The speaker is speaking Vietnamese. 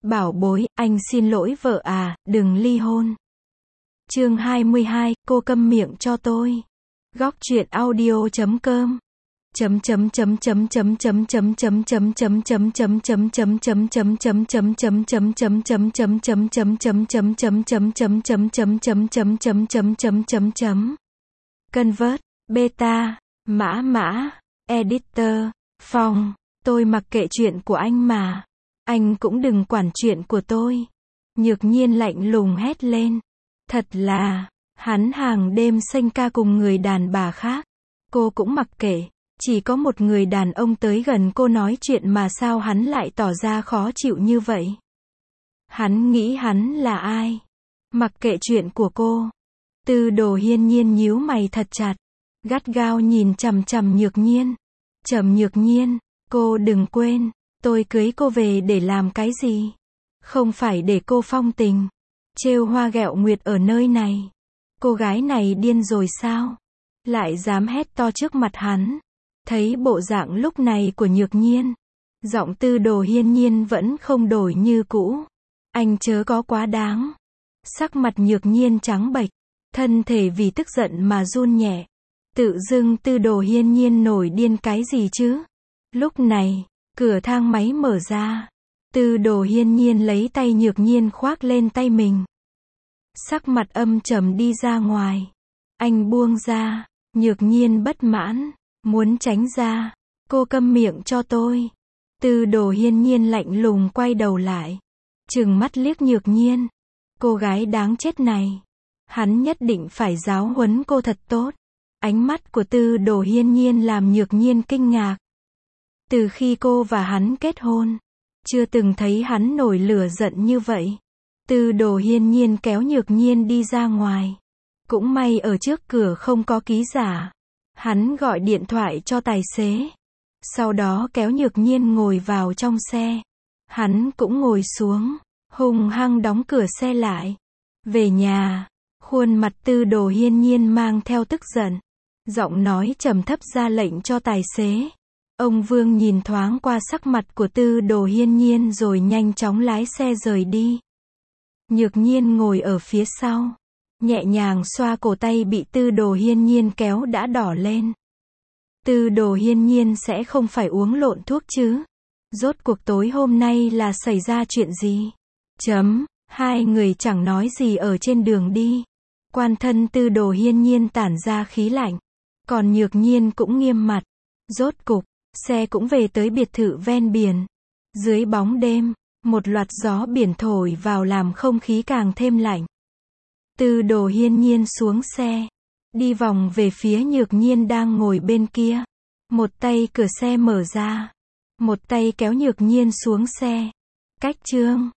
Bảo bối, anh xin lỗi vợ à, đừng ly hôn. Chương 22, cô câm miệng cho tôi. Góc truyện audio.com Convert, beta, mã, editor, phòng, tôi mặc kệ chuyện của anh mà. Anh cũng đừng quản chuyện của tôi. Nhược Nhiên lạnh lùng hét lên. Thật là, hắn hàng đêm xanh ca cùng người đàn bà khác. Cô cũng mặc kệ, chỉ có một người đàn ông tới gần cô nói chuyện mà sao hắn lại tỏ ra khó chịu như vậy. Hắn nghĩ hắn là ai? Mặc kệ chuyện của cô. Tư Đồ Hiên Nhiên nhíu mày thật chặt, gắt gao nhìn chằm chằm Nhược Nhiên. Nhược Nhiên, cô đừng quên, tôi cưới cô về để làm cái gì? Không phải để cô phong tình, trêu hoa ghẹo nguyệt ở nơi này. Cô gái này điên rồi sao? Lại dám hét to trước mặt hắn. Thấy bộ dạng lúc này của Nhược Nhiên, giọng Tư Đồ Hiên Nhiên vẫn không đổi như cũ. Anh chớ có quá đáng. Sắc mặt Nhược Nhiên trắng bệch, thân thể vì tức giận mà run nhẹ. Tự dưng Tư Đồ Hiên Nhiên nổi điên cái gì chứ? Lúc này, cửa thang máy mở ra. Tư Đồ Hiên Nhiên lấy tay Nhược Nhiên khoác lên tay mình. Sắc mặt âm trầm đi ra ngoài. Anh buông ra. Nhược Nhiên bất mãn, muốn tránh ra. Cô câm miệng cho tôi. Tư Đồ Hiên Nhiên lạnh lùng quay đầu lại, trừng mắt liếc Nhược Nhiên. Cô gái đáng chết này. Hắn nhất định phải giáo huấn cô thật tốt. Ánh mắt của Tư Đồ Hiên Nhiên làm Nhược Nhiên kinh ngạc. Từ khi cô và hắn kết hôn, chưa từng thấy hắn nổi lửa giận như vậy. Tư Đồ Hiên Nhiên kéo Nhược Nhiên đi ra ngoài. Cũng may ở trước cửa không có ký giả. Hắn gọi điện thoại cho tài xế. Sau đó kéo Nhược Nhiên ngồi vào trong xe. Hắn cũng ngồi xuống, hung hăng đóng cửa xe lại. Về nhà, khuôn mặt Tư Đồ Hiên Nhiên mang theo tức giận. Giọng nói trầm thấp ra lệnh cho tài xế. Ông Vương nhìn thoáng qua sắc mặt của Tư Đồ Hiên Nhiên rồi nhanh chóng lái xe rời đi. Nhược Nhiên ngồi ở phía sau, nhẹ nhàng xoa cổ tay bị Tư Đồ Hiên Nhiên kéo đã đỏ lên. Tư Đồ Hiên Nhiên sẽ không phải uống lộn thuốc chứ? Rốt cuộc tối hôm nay là xảy ra chuyện gì? Hai người chẳng nói gì ở trên đường đi. Quan thân Tư Đồ Hiên Nhiên tản ra khí lạnh, còn Nhược Nhiên cũng nghiêm mặt. Rốt cục, xe cũng về tới biệt thự ven biển. Dưới bóng đêm, một loạt gió biển thổi vào làm không khí càng thêm lạnh. Tư Đồ Hiên Nhiên xuống xe, đi vòng về phía Nhược Nhiên đang ngồi bên kia. Một tay cửa xe mở ra, một tay kéo Nhược Nhiên xuống xe. Cách chương